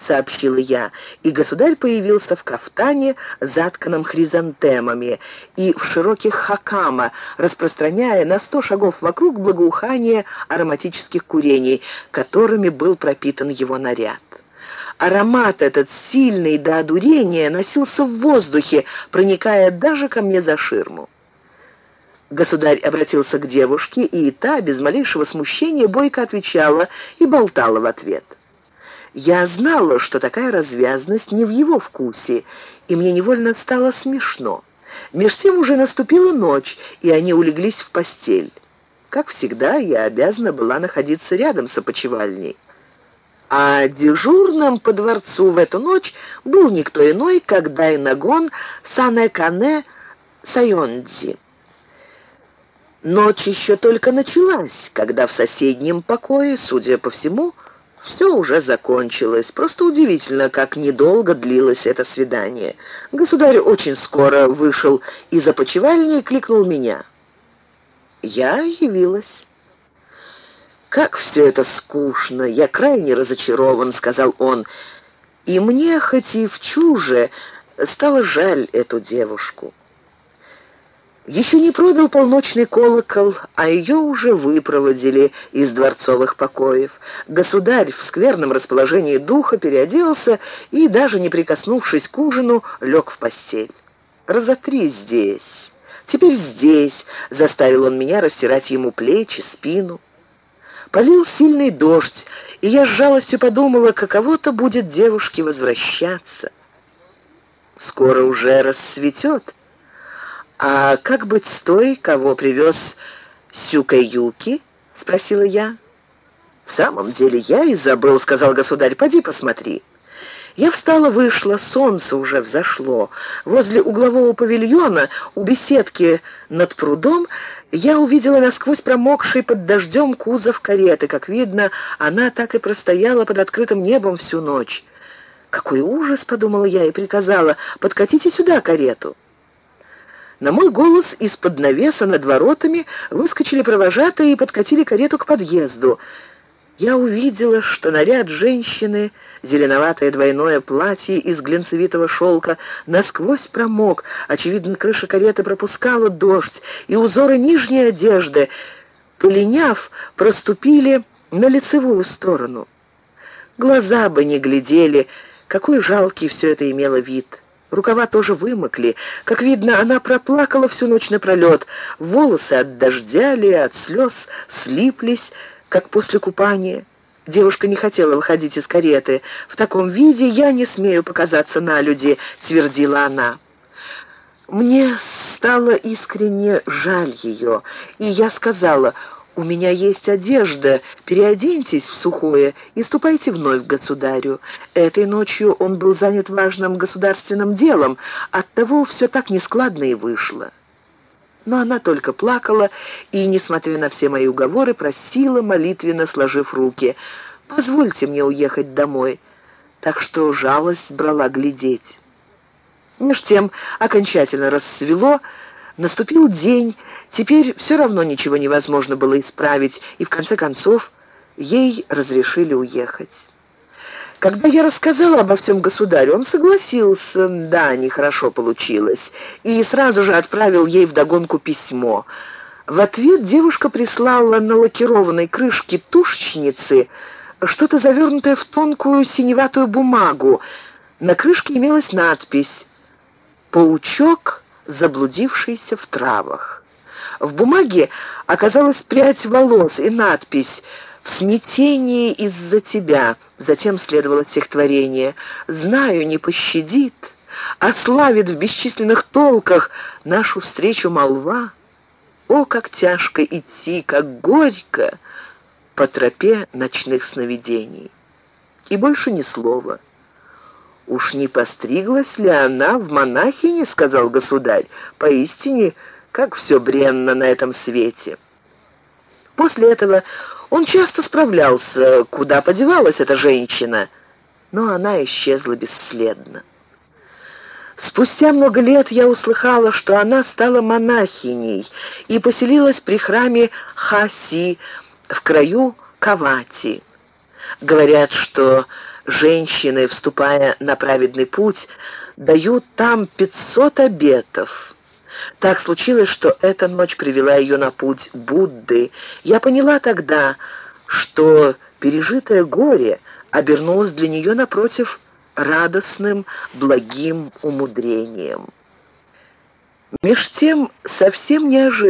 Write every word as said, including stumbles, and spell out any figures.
сообщила я, и государь появился в кафтане, затканном хризантемами, и в широких хакама, распространяя на сто шагов вокруг благоухание ароматических курений, которыми был пропитан его наряд. Аромат этот, сильный до одурения, носился в воздухе, проникая даже ко мне за ширму. Государь обратился к девушке, и та, без малейшего смущения, бойко отвечала и болтала в ответ. Я знала, что такая развязность не в его вкусе, и мне невольно стало смешно. Меж тем уже наступила ночь, и они улеглись в постель. Как всегда, я обязана была находиться рядом с опочивальней. А дежурным по дворцу в эту ночь был никто иной, как Дайнагон Санэ-Кане Сайондзи. Ночь еще только началась, когда в соседнем покое, судя по всему, все уже закончилось. Просто удивительно, как недолго длилось это свидание. Государь очень скоро вышел из опочивальни и кликнул меня. Я явилась. «Как все это скучно! Я крайне разочарован», — сказал он. «И мне, хоть и в чуже, стало жаль эту девушку». Еще не продал полночный колокол, а ее уже выпроводили из дворцовых покоев. Государь в скверном расположении духа переоделся и, даже не прикоснувшись к ужину, лег в постель. «Разотри здесь, теперь здесь», — заставил он меня растирать ему плечи, спину. Полил сильный дождь, и я с жалостью подумала, каково-то будет девушке возвращаться. Скоро уже рассветет. «А как быть с той, кого привез Сюкаюки?» — спросила я. «В самом деле я и забыл», — сказал государь. «Поди посмотри». Я встала, вышла, солнце уже взошло. Возле углового павильона, у беседки над прудом, я увидела насквозь промокший под дождем кузов кареты. Как видно, она так и простояла под открытым небом всю ночь. «Какой ужас!» — подумала я и приказала: «Подкатите сюда карету». На мой голос из-под навеса над воротами выскочили провожатые и подкатили карету к подъезду. Я увидела, что наряд женщины, зеленоватое двойное платье из глинцевитого шелка, насквозь промок. Очевидно, крыша кареты пропускала дождь, и узоры нижней одежды, полиняв, проступили на лицевую сторону. Глаза бы не глядели, какой жалкий все это имело вид. Рукава тоже вымокли. Как видно, она проплакала всю ночь напролет. Волосы от дождя ли, от слез слиплись, как после купания. Девушка не хотела выходить из кареты. «В таком виде я не смею показаться на люди», — твердила она. Мне стало искренне жаль ее, и я сказала: «У меня есть одежда, переоденьтесь в сухое и ступайте вновь к государю». Этой ночью он был занят важным государственным делом, оттого все так нескладно и вышло. Но она только плакала и, несмотря на все мои уговоры, просила, молитвенно сложив руки: «Позвольте мне уехать домой». Так что жалость брала глядеть. Меж тем окончательно рассвело, наступил день, теперь все равно ничего невозможно было исправить, и в конце концов ей разрешили уехать. Когда я рассказала обо всем государю, он согласился, да, нехорошо получилось, и сразу же отправил ей вдогонку письмо. В ответ девушка прислала на лакированной крышке тушечницы что-то завернутое в тонкую синеватую бумагу. На крышке имелась надпись «Паучок, заблудившийся в травах». В бумаге оказалась прядь волос и надпись «В смятении из-за тебя». Затем следовало стихотворение: «Знаю, не пощадит, ославит в бесчисленных толках нашу встречу молва. О, как тяжко идти, как горько по тропе ночных сновидений». И больше ни слова. «Уж не постриглась ли она в монахини?» — сказал государь. «Поистине, как все бренно на этом свете». После этого он часто справлялся, куда подевалась эта женщина, но она исчезла бесследно. Спустя много лет я услыхала, что она стала монахиней и поселилась при храме Хаси в краю Кавати. Говорят, что женщины, вступая на праведный путь, дают там пятьсот обетов. Так случилось, что эта ночь привела ее на путь Будды. Я поняла тогда, что пережитое горе обернулось для нее, напротив, радостным, благим умудрением. Меж тем, совсем неожиданно,